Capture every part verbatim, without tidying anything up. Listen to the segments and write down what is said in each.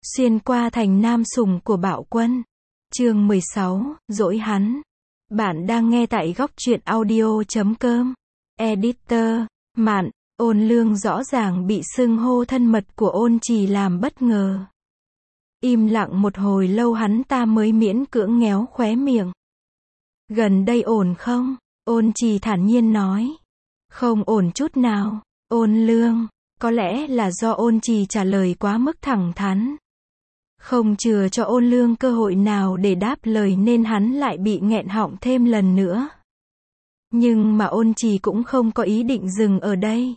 Xuyên qua thành nam sủng của Bạo Quân. Chương mười sáu, dỗi hắn. Bạn đang nghe tại góc truyện audio chấm com. Editor, Mạn, Ôn Lương rõ ràng bị xưng hô thân mật của Ôn Trì làm bất ngờ. Im lặng một hồi lâu hắn ta mới miễn cưỡng nhéo khóe miệng. Gần đây ổn không? Ôn Trì thản nhiên nói. Không ổn chút nào. Ôn Lương. Có lẽ là do Ôn Trì trả lời quá mức thẳng thắn. Không chừa cho Ôn Lương cơ hội nào để đáp lời nên hắn lại bị nghẹn họng thêm lần nữa. Nhưng mà Ôn Trì cũng không có ý định dừng ở đây.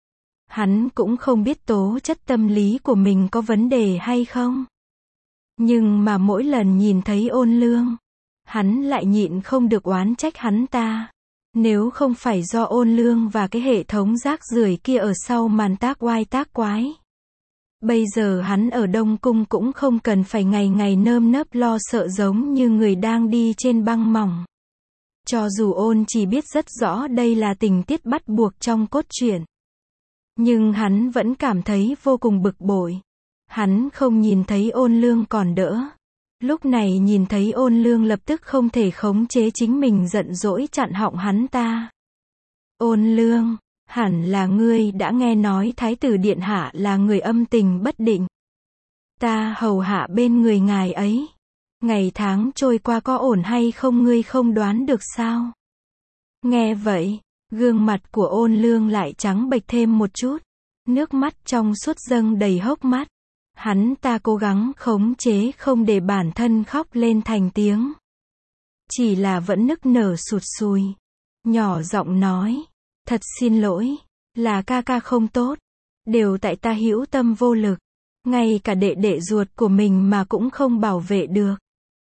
Hắn cũng không biết tố chất tâm lý của mình có vấn đề hay không. Nhưng mà mỗi lần nhìn thấy Ôn Lương, hắn lại nhịn không được oán trách hắn ta. Nếu không phải do Ôn Lương và cái hệ thống rác rưởi kia ở sau màn tác oai tác quái, bây giờ hắn ở Đông Cung cũng không cần phải ngày ngày nơm nớp lo sợ giống như người đang đi trên băng mỏng. Cho dù Ôn chỉ biết rất rõ đây là tình tiết bắt buộc trong cốt truyện, nhưng hắn vẫn cảm thấy vô cùng bực bội. Hắn không nhìn thấy Ôn Lương còn đỡ. Lúc này nhìn thấy Ôn Lương lập tức không thể khống chế chính mình giận dỗi chặn họng hắn ta. Ôn Lương, hẳn là ngươi đã nghe nói Thái tử Điện Hạ là người âm tình bất định. Ta hầu hạ bên người ngài ấy. Ngày tháng trôi qua có ổn hay không ngươi không đoán được sao? Nghe vậy, gương mặt của Ôn Lương lại trắng bệch thêm một chút. Nước mắt trong suốt dâng đầy hốc mắt. Hắn ta cố gắng khống chế không để bản thân khóc lên thành tiếng. Chỉ là vẫn nức nở sụt sùi. Nhỏ giọng nói. Thật xin lỗi. Là ca ca không tốt. Đều tại ta hữu tâm vô lực. Ngay cả đệ đệ ruột của mình mà cũng không bảo vệ được.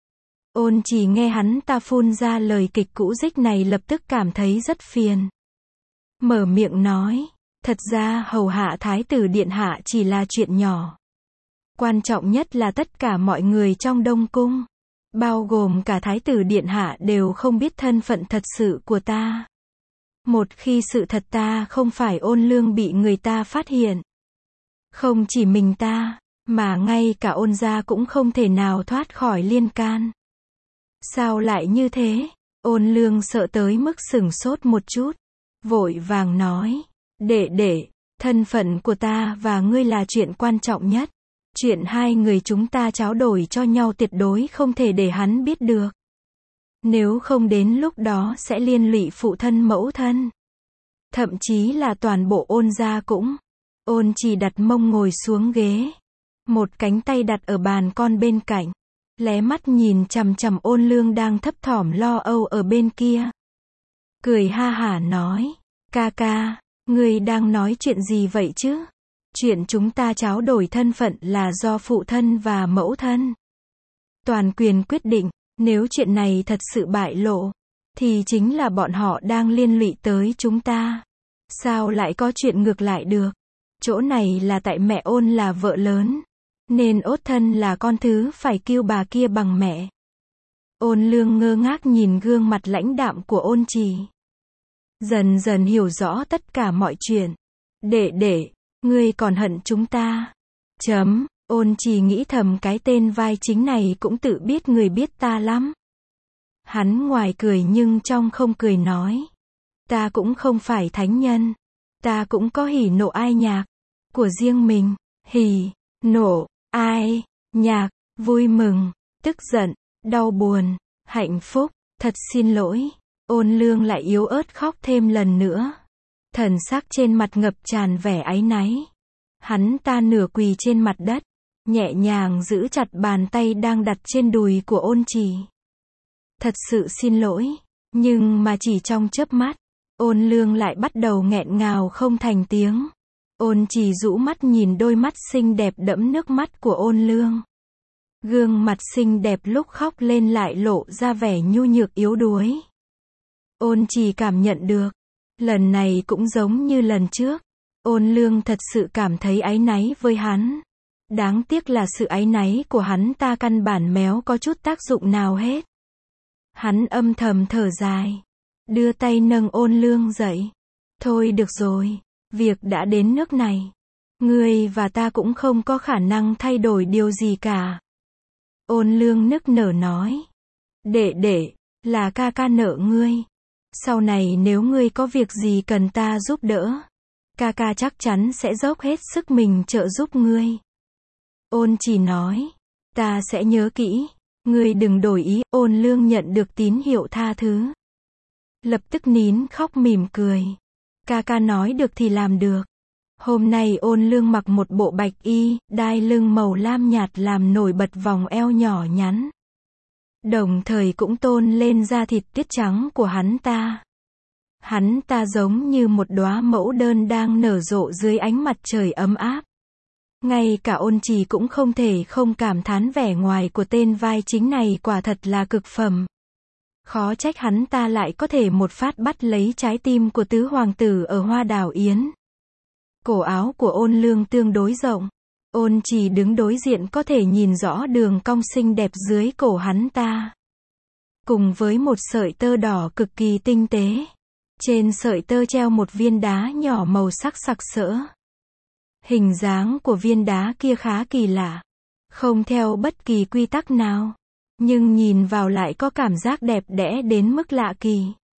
Ôn chỉ nghe hắn ta phun ra lời kịch cũ dích này lập tức cảm thấy rất phiền. Mở miệng nói. Thật ra hầu hạ Thái tử Điện Hạ chỉ là chuyện nhỏ. Quan trọng nhất là tất cả mọi người trong Đông Cung, bao gồm cả Thái tử Điện Hạ đều không biết thân phận thật sự của ta. Một khi sự thật ta không phải Ôn Lương bị người ta phát hiện, không chỉ mình ta, mà ngay cả Ôn gia cũng không thể nào thoát khỏi liên can. Sao lại như thế? Ôn Lương sợ tới mức sửng sốt một chút, vội vàng nói, đệ đệ, thân phận của ta và ngươi là chuyện quan trọng nhất. Chuyện hai người chúng ta tráo đổi cho nhau tuyệt đối không thể để hắn biết được. Nếu không đến lúc đó sẽ liên lụy phụ thân mẫu thân. Thậm chí là toàn bộ Ôn gia cũng. Ôn chỉ đặt mông ngồi xuống ghế. Một cánh tay đặt ở bàn con bên cạnh. Lé mắt nhìn chằm chằm Ôn Lương đang thấp thỏm lo âu ở bên kia. Cười ha hả nói. Ca ca, ngươi đang nói chuyện gì vậy chứ? Chuyện chúng ta tráo đổi thân phận là do phụ thân và mẫu thân toàn quyền quyết định. Nếu chuyện này thật sự bại lộ, thì chính là bọn họ đang liên lụy tới chúng ta. Sao lại có chuyện ngược lại được? Chỗ này là tại mẹ Ôn là vợ lớn, nên Ốt thân là con thứ phải kêu bà kia bằng mẹ. Ôn Lương ngơ ngác nhìn gương mặt lãnh đạm của Ôn Trì. Dần dần hiểu rõ tất cả mọi chuyện. Đệ đệ, ngươi còn hận chúng ta. Chấm, Ôn chỉ nghĩ thầm cái tên vai chính này cũng tự biết người biết ta lắm. Hắn ngoài cười nhưng trong không cười nói. Ta cũng không phải thánh nhân. Ta cũng có hỉ nộ ai nhạc của riêng mình. Hỉ, nộ, ai, nhạc, vui mừng, tức giận, đau buồn, hạnh phúc. Thật xin lỗi. Ôn Lương lại yếu ớt khóc thêm lần nữa. Thần sắc trên mặt ngập tràn vẻ áy náy. Hắn ta nửa quỳ trên mặt đất, nhẹ nhàng giữ chặt bàn tay đang đặt trên đùi của Ôn Trì. Thật sự xin lỗi, nhưng mà chỉ trong chớp mắt, Ôn Lương lại bắt đầu nghẹn ngào không thành tiếng. Ôn Trì rũ mắt nhìn đôi mắt xinh đẹp đẫm nước mắt của Ôn Lương. Gương mặt xinh đẹp lúc khóc lên lại lộ ra vẻ nhu nhược yếu đuối. Ôn Trì cảm nhận được. Lần này cũng giống như lần trước. Ôn Lương thật sự cảm thấy áy náy với hắn. Đáng tiếc là sự áy náy của hắn ta căn bản méo có chút tác dụng nào hết. Hắn âm thầm thở dài. Đưa tay nâng Ôn Lương dậy. Thôi được rồi. Việc đã đến nước này. Ngươi và ta cũng không có khả năng thay đổi điều gì cả. Ôn Lương nức nở nói. Đệ đệ, là ca ca nợ ngươi. Sau này nếu ngươi có việc gì cần ta giúp đỡ, ca ca chắc chắn sẽ dốc hết sức mình trợ giúp ngươi. Ôn Chỉ nói. Ta sẽ nhớ kỹ. Ngươi đừng đổi ý. Ôn Lương nhận được tín hiệu tha thứ, lập tức nín khóc mỉm cười. Ca ca nói được thì làm được. Hôm nay Ôn Lương mặc một bộ bạch y, đai lưng màu lam nhạt làm nổi bật vòng eo nhỏ nhắn, đồng thời cũng tôn lên da thịt tuyết trắng của hắn ta. Hắn ta giống như một đóa mẫu đơn đang nở rộ dưới ánh mặt trời ấm áp. Ngay cả Ôn Chỉ cũng không thể không cảm thán vẻ ngoài của tên vai chính này quả thật là cực phẩm. Khó trách hắn ta lại có thể một phát bắt lấy trái tim của tứ hoàng tử ở Hoa Đào Yến. Cổ áo của Ôn Lương tương đối rộng. Ôn Chỉ đứng đối diện có thể nhìn rõ đường cong xinh đẹp dưới cổ hắn ta, cùng với một sợi tơ đỏ cực kỳ tinh tế. Trên sợi tơ treo một viên đá nhỏ màu sắc sặc sỡ. Hình dáng của viên đá kia khá kỳ lạ, không theo bất kỳ quy tắc nào, nhưng nhìn vào lại có cảm giác đẹp đẽ đến mức lạ kỳ.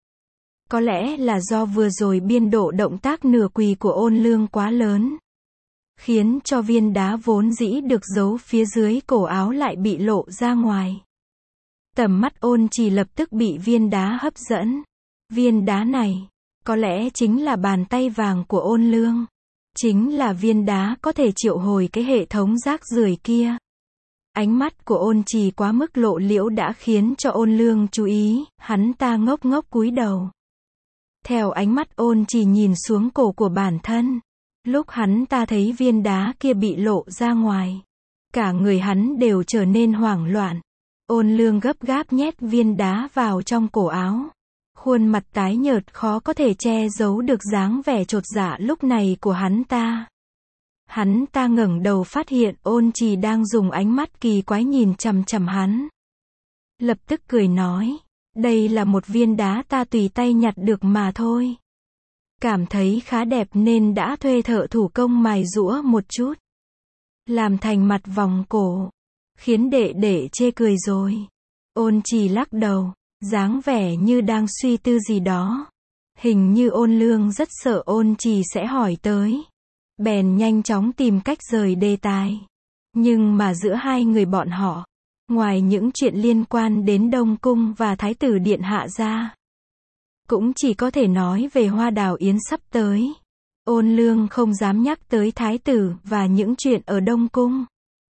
Có lẽ là do vừa rồi biên độ động tác nửa quỳ của Ôn Lương quá lớn, khiến cho viên đá vốn dĩ được giấu phía dưới cổ áo lại bị lộ ra ngoài. Tầm mắt Ôn Chỉ lập tức bị viên đá hấp dẫn. Viên đá này, có lẽ chính là bàn tay vàng của Ôn Lương. Chính là viên đá có thể triệu hồi cái hệ thống rác rưởi kia. Ánh mắt của Ôn Chỉ quá mức lộ liễu đã khiến cho Ôn Lương chú ý, hắn ta ngốc ngốc cúi đầu. Theo ánh mắt Ôn Chỉ nhìn xuống cổ của bản thân, lúc hắn ta thấy viên đá kia bị lộ ra ngoài, cả người hắn đều trở nên hoảng loạn. Ôn Lương gấp gáp nhét viên đá vào trong cổ áo. Khuôn mặt tái nhợt khó có thể che giấu được dáng vẻ chột dạ lúc này của hắn ta. Hắn ta ngẩng đầu phát hiện Ôn Chỉ đang dùng ánh mắt kỳ quái nhìn chằm chằm hắn. Lập tức cười nói, đây là một viên đá ta tùy tay nhặt được mà thôi. Cảm thấy khá đẹp nên đã thuê thợ thủ công mài giũa một chút, làm thành mặt vòng cổ, khiến đệ đệ chê cười rồi. Ôn Chỉ lắc đầu, dáng vẻ như đang suy tư gì đó. Hình như Ôn Lương rất sợ Ôn Chỉ sẽ hỏi tới, bèn nhanh chóng tìm cách rời đề tài. Nhưng mà giữa hai người bọn họ, ngoài những chuyện liên quan đến Đông Cung và Thái tử Điện Hạ ra, cũng chỉ có thể nói về Hoa Đào Yến sắp tới. Ôn Lương không dám nhắc tới Thái tử và những chuyện ở Đông Cung,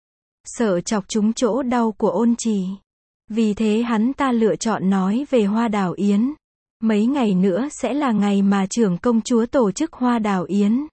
sợ chọc trúng chỗ đau của Ôn Chỉ. Vì thế hắn ta lựa chọn nói về Hoa Đào Yến. Mấy ngày nữa sẽ là ngày mà trưởng công chúa tổ chức Hoa Đào Yến.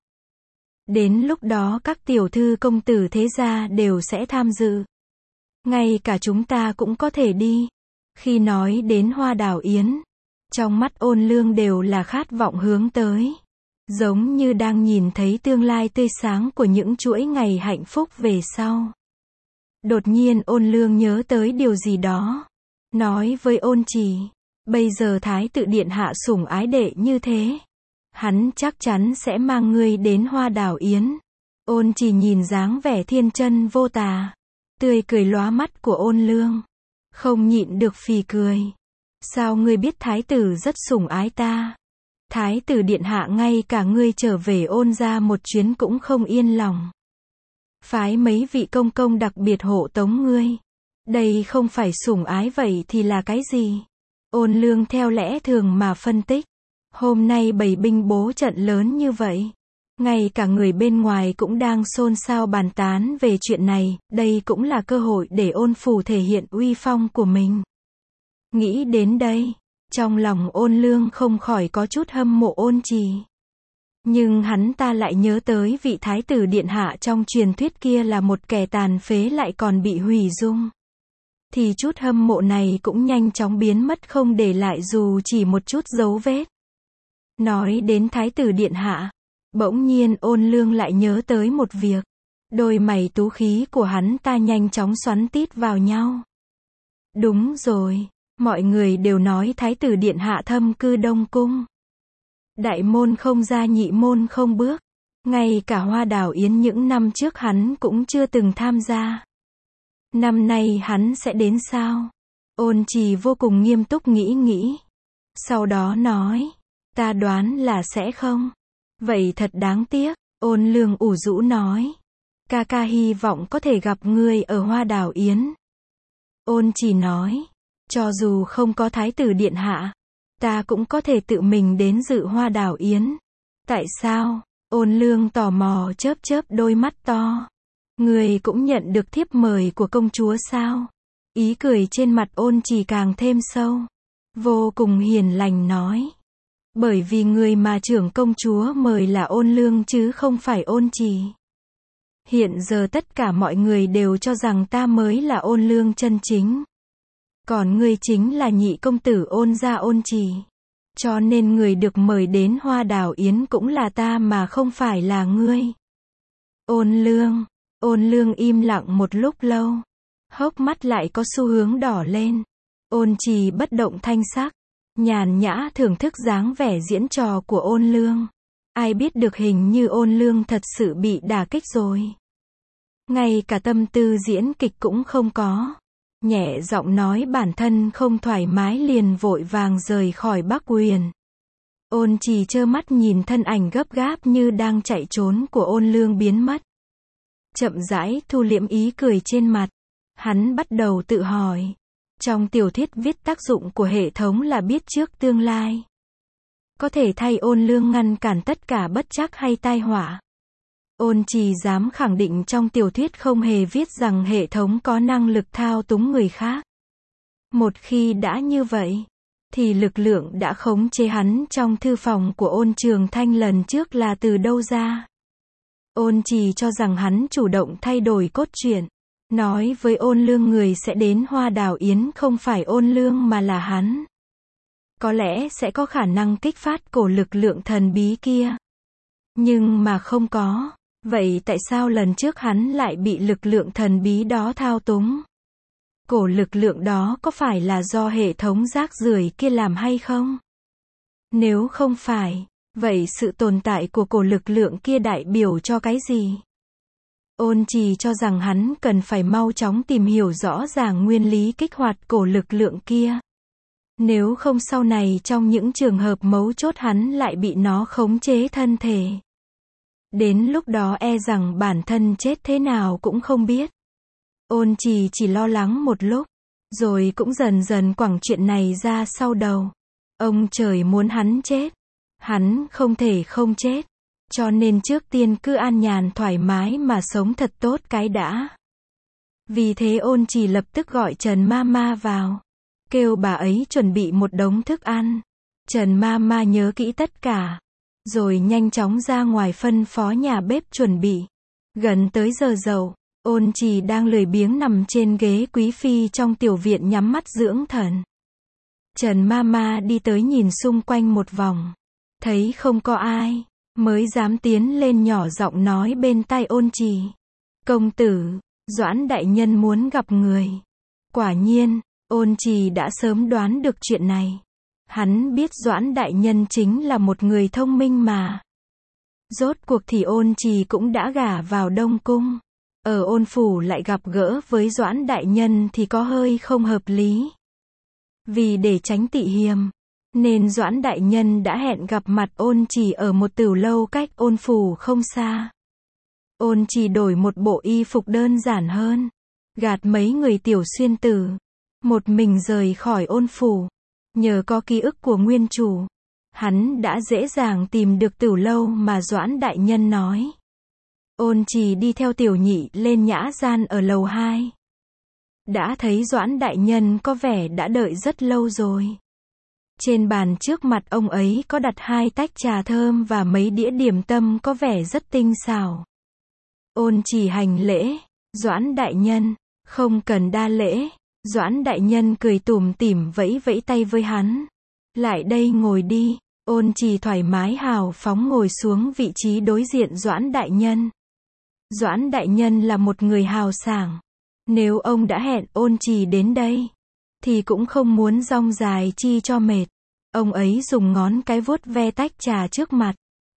Đến lúc đó các tiểu thư công tử thế gia đều sẽ tham dự. Ngay cả chúng ta cũng có thể đi. Khi nói đến Hoa Đào Yến, trong mắt Ôn Lương đều là khát vọng hướng tới. Giống như đang nhìn thấy tương lai tươi sáng của những chuỗi ngày hạnh phúc về sau. Đột nhiên Ôn Lương nhớ tới điều gì đó, nói với Ôn Chỉ, bây giờ Thái tử Điện Hạ sủng ái đệ như thế, hắn chắc chắn sẽ mang ngươi đến Hoa Đào Yến. Ôn Chỉ nhìn dáng vẻ thiên chân vô tà, tươi cười lóa mắt của Ôn Lương, không nhịn được phì cười. Sao ngươi biết Thái tử rất sủng ái ta? Thái tử Điện Hạ ngay cả ngươi trở về Ôn gia một chuyến cũng không yên lòng, phái mấy vị công công đặc biệt hộ tống ngươi. Đây không phải sủng ái vậy thì là cái gì? Ôn Lương theo lẽ thường mà phân tích. Hôm nay bày binh bố trận lớn như vậy, ngay cả người bên ngoài cũng đang xôn xao bàn tán về chuyện này, đây cũng là cơ hội để Ôn phủ thể hiện uy phong của mình. Nghĩ đến đây, trong lòng Ôn Lương không khỏi có chút hâm mộ Ôn Chỉ. Nhưng hắn ta lại nhớ tới vị Thái tử Điện Hạ trong truyền thuyết kia là một kẻ tàn phế lại còn bị hủy dung. Thì chút hâm mộ này cũng nhanh chóng biến mất không để lại dù chỉ một chút dấu vết. Nói đến Thái tử Điện Hạ, bỗng nhiên Ôn Lương lại nhớ tới một việc. Đôi mày tú khí của hắn ta nhanh chóng xoắn tít vào nhau. Đúng rồi, mọi người đều nói Thái tử Điện Hạ thâm cư Đông Cung. Đại môn không ra nhị môn không bước. Ngay cả hoa đào yến những năm trước hắn cũng chưa từng tham gia. Năm nay hắn sẽ đến sao? Ôn Trì vô cùng nghiêm túc nghĩ nghĩ. Sau đó nói, ta đoán là sẽ không. Vậy thật đáng tiếc, Ôn Lương ủ rũ nói. Ca ca hy vọng có thể gặp ngươi ở hoa đào yến. Ôn Trì nói, cho dù không có thái tử điện hạ, ta cũng có thể tự mình đến dự hoa đào yến. Tại sao? Ôn Lương tò mò chớp chớp đôi mắt to. Ngươi cũng nhận được thiếp mời của công chúa sao? Ý cười trên mặt Ôn Trì càng thêm sâu. Vô cùng hiền lành nói. Bởi vì người mà trưởng công chúa mời là Ôn Lương chứ không phải Ôn Trì. Hiện giờ tất cả mọi người đều cho rằng ta mới là Ôn Lương chân chính. Còn ngươi chính là nhị công tử Ôn gia Ôn Trì. Cho nên người được mời đến hoa đào yến cũng là ta mà không phải là ngươi. Ôn Lương. Ôn Lương im lặng một lúc lâu. Hốc mắt lại có xu hướng đỏ lên. Ôn Trì bất động thanh sắc. Nhàn nhã thưởng thức dáng vẻ diễn trò của Ôn Lương. Ai biết được hình như Ôn Lương thật sự bị đả kích rồi. Ngay cả tâm tư diễn kịch cũng không có. Nhẹ giọng nói bản thân không thoải mái liền vội vàng rời khỏi Bắc Huyền. Ôn Trì trơ mắt nhìn thân ảnh gấp gáp như đang chạy trốn của Ôn Lương biến mất. Chậm rãi thu liễm ý cười trên mặt. Hắn bắt đầu tự hỏi. Trong tiểu thuyết viết tác dụng của hệ thống là biết trước tương lai. Có thể thay Ôn Lương ngăn cản tất cả bất trắc hay tai họa. Ôn Trì dám khẳng định trong tiểu thuyết không hề viết rằng hệ thống có năng lực thao túng người khác. Một khi đã như vậy, thì lực lượng đã khống chế hắn trong thư phòng của Ôn Trường Thanh lần trước là từ đâu ra? Ôn Trì cho rằng hắn chủ động thay đổi cốt truyện. Nói với Ôn Lương người sẽ đến hoa đào yến không phải Ôn Lương mà là hắn. Có lẽ sẽ có khả năng kích phát cổ lực lượng thần bí kia. Nhưng mà không có. Vậy tại sao lần trước hắn lại bị lực lượng thần bí đó thao túng? Cổ lực lượng đó có phải là do hệ thống rác rưởi kia làm hay không? Nếu không phải, vậy sự tồn tại của cổ lực lượng kia đại biểu cho cái gì? Ôn Trì cho rằng hắn cần phải mau chóng tìm hiểu rõ ràng nguyên lý kích hoạt cổ lực lượng kia. Nếu không sau này trong những trường hợp mấu chốt hắn lại bị nó khống chế thân thể. Đến lúc đó e rằng bản thân chết thế nào cũng không biết. Ôn Trì chỉ lo lắng một lúc, rồi cũng dần dần quẳng chuyện này ra sau đầu. Ông trời muốn hắn chết, hắn không thể không chết. Cho nên trước tiên cứ an nhàn thoải mái mà sống thật tốt cái đã. Vì thế Ôn Trì lập tức gọi Trần Mama vào. Kêu bà ấy chuẩn bị một đống thức ăn. Trần Mama nhớ kỹ tất cả. Rồi nhanh chóng ra ngoài phân phó nhà bếp chuẩn bị. Gần tới giờ dậu, Ôn Trì đang lười biếng nằm trên ghế quý phi trong tiểu viện nhắm mắt dưỡng thần. Trần Mama đi tới nhìn xung quanh một vòng. Thấy không có ai, mới dám tiến lên nhỏ giọng nói bên tai Ôn Trì. Công tử, Doãn đại nhân muốn gặp người. Quả nhiên, Ôn Trì đã sớm đoán được chuyện này. Hắn biết Doãn đại nhân chính là một người thông minh mà. Rốt cuộc thì Ôn Trì cũng đã gả vào Đông Cung. Ở Ôn phủ lại gặp gỡ với Doãn đại nhân thì có hơi không hợp lý. Vì để tránh tị hiềm, nên Doãn đại nhân đã hẹn gặp mặt Ôn Trì ở một tửu lâu cách Ôn phủ không xa. Ôn Trì đổi một bộ y phục đơn giản hơn, gạt mấy người tiểu xuyên tử, một mình rời khỏi Ôn phủ. Nhờ có ký ức của nguyên chủ, hắn đã dễ dàng tìm được tửu lâu mà Doãn đại nhân nói. Ôn Trì đi theo tiểu nhị lên nhã gian ở lầu hai. Đã thấy Doãn đại nhân có vẻ đã đợi rất lâu rồi. Trên bàn trước mặt ông ấy có đặt hai tách trà thơm và mấy đĩa điểm tâm có vẻ rất tinh xảo. Ôn Trì hành lễ. Doãn đại nhân, không cần đa lễ. Doãn đại nhân cười tủm tỉm vẫy vẫy tay với hắn. Lại đây ngồi đi. Ôn Trì thoải mái hào phóng ngồi xuống vị trí đối diện Doãn đại nhân. Doãn đại nhân là một người hào sảng. Nếu ông đã hẹn Ôn Trì đến đây, thì cũng không muốn rong dài chi cho mệt. Ông ấy dùng ngón cái vuốt ve tách trà trước mặt,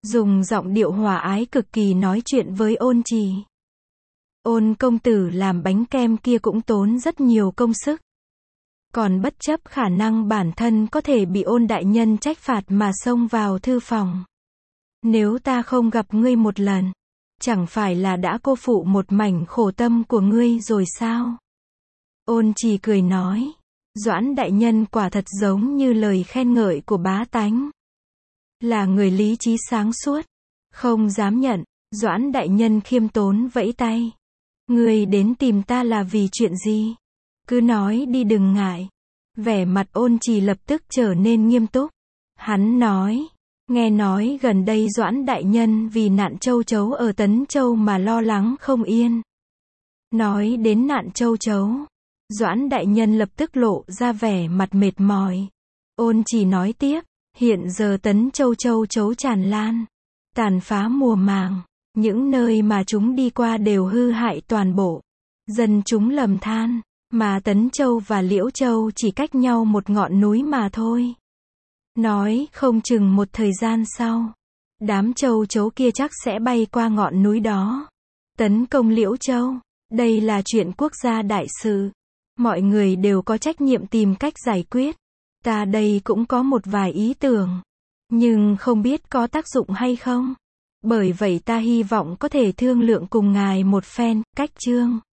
dùng giọng điệu hòa ái cực kỳ nói chuyện với Ôn Trì. Ôn công tử làm bánh kem kia cũng tốn rất nhiều công sức. Còn bất chấp khả năng bản thân có thể bị Ôn đại nhân trách phạt mà xông vào thư phòng. Nếu ta không gặp ngươi một lần, chẳng phải là đã cô phụ một mảnh khổ tâm của ngươi rồi sao? Ôn Trì cười nói, Doãn đại nhân quả thật giống như lời khen ngợi của bá tánh. Là người lý trí sáng suốt, không dám nhận. Doãn đại nhân khiêm tốn vẫy tay. Ngươi đến tìm ta là vì chuyện gì? Cứ nói đi đừng ngại. Vẻ mặt Ôn Trì lập tức trở nên nghiêm túc. Hắn nói, nghe nói gần đây Doãn đại nhân vì nạn châu chấu ở Tấn Châu mà lo lắng không yên. Nói đến nạn châu chấu, Doãn đại nhân lập tức lộ ra vẻ mặt mệt mỏi. Ôn Trì nói tiếp, hiện giờ Tấn Châu châu chấu tràn lan, tàn phá mùa màng, những nơi mà chúng đi qua đều hư hại toàn bộ. Dân chúng lầm than, mà Tấn Châu và Liễu Châu chỉ cách nhau một ngọn núi mà thôi. Nói không chừng một thời gian sau, đám châu chấu kia chắc sẽ bay qua ngọn núi đó, tấn công Liễu Châu. Đây là chuyện quốc gia đại sự. Mọi người đều có trách nhiệm tìm cách giải quyết. Ta đây cũng có một vài ý tưởng, nhưng không biết có tác dụng hay không. Bởi vậy ta hy vọng có thể thương lượng cùng ngài một phen. Cách chương